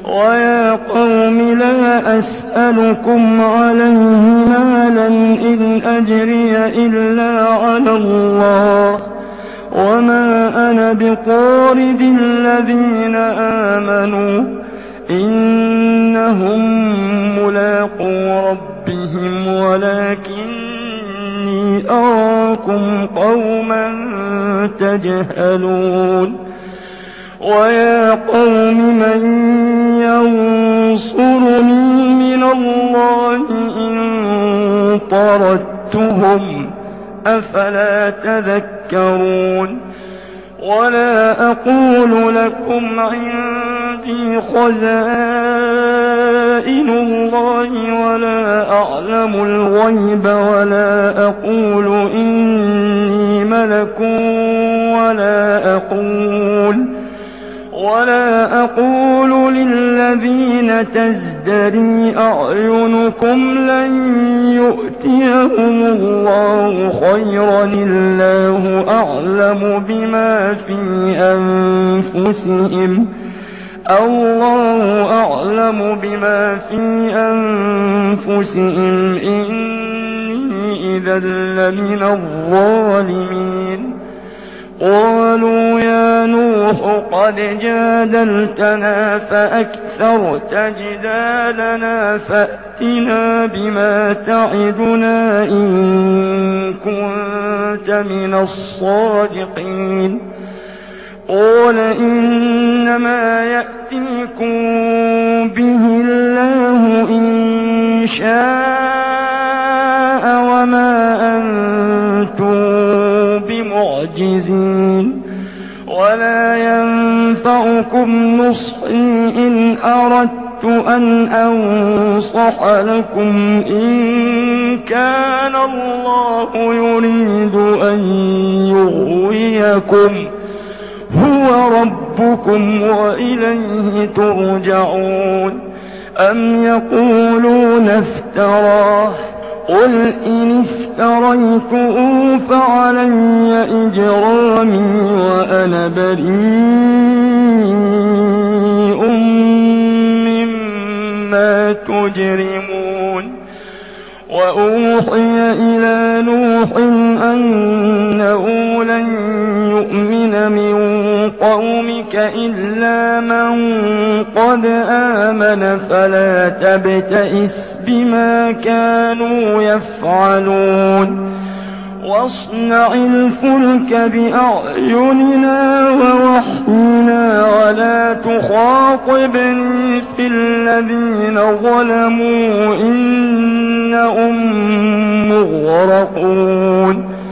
ويا قوم لا أسألكم عليه مالا إن أجري إلا على الله وما أنا بطارد الذين آمنوا إنهم ملاقو ربهم ولكني أراكم قوما تجهلون ويا قوم من ينصرني من الله إن طردتهم أفلا تذكرون ولا أقول لكم عندي خزائن الله ولا أعلم الغيب ولا أقول إني ملك ولا أقول للذين تزدري أعينكم لن يؤتيهم الله خيرا الله أعلم بما في أنفسهم إني إذا لمن الظالمين قالوا يا نوح قد جادلتنا فأكثرت جدالنا فأتنا بما تعدنا إن كنت من الصادقين قال إنما يأتيكم به الله إن شاء وما أنتم بمعجزين ولا ينفعكم نصحي إن أردت أن أنصح لكم إن كان الله يريد أن يغويكم هو ربكم وإليه ترجعون أم يقولون افتراه قل إن افتريته فعلي إجرامي وأنا بريء مما تجرمون وأوحي إلى نوح أنه لن يؤمن من قومك إلا من قد آمن فلا تبتئس بما كانوا يفعلون واصنع الفلك بأعيننا ووحينا ولا تخاطبني في الذين ظلموا إنهم مغرقون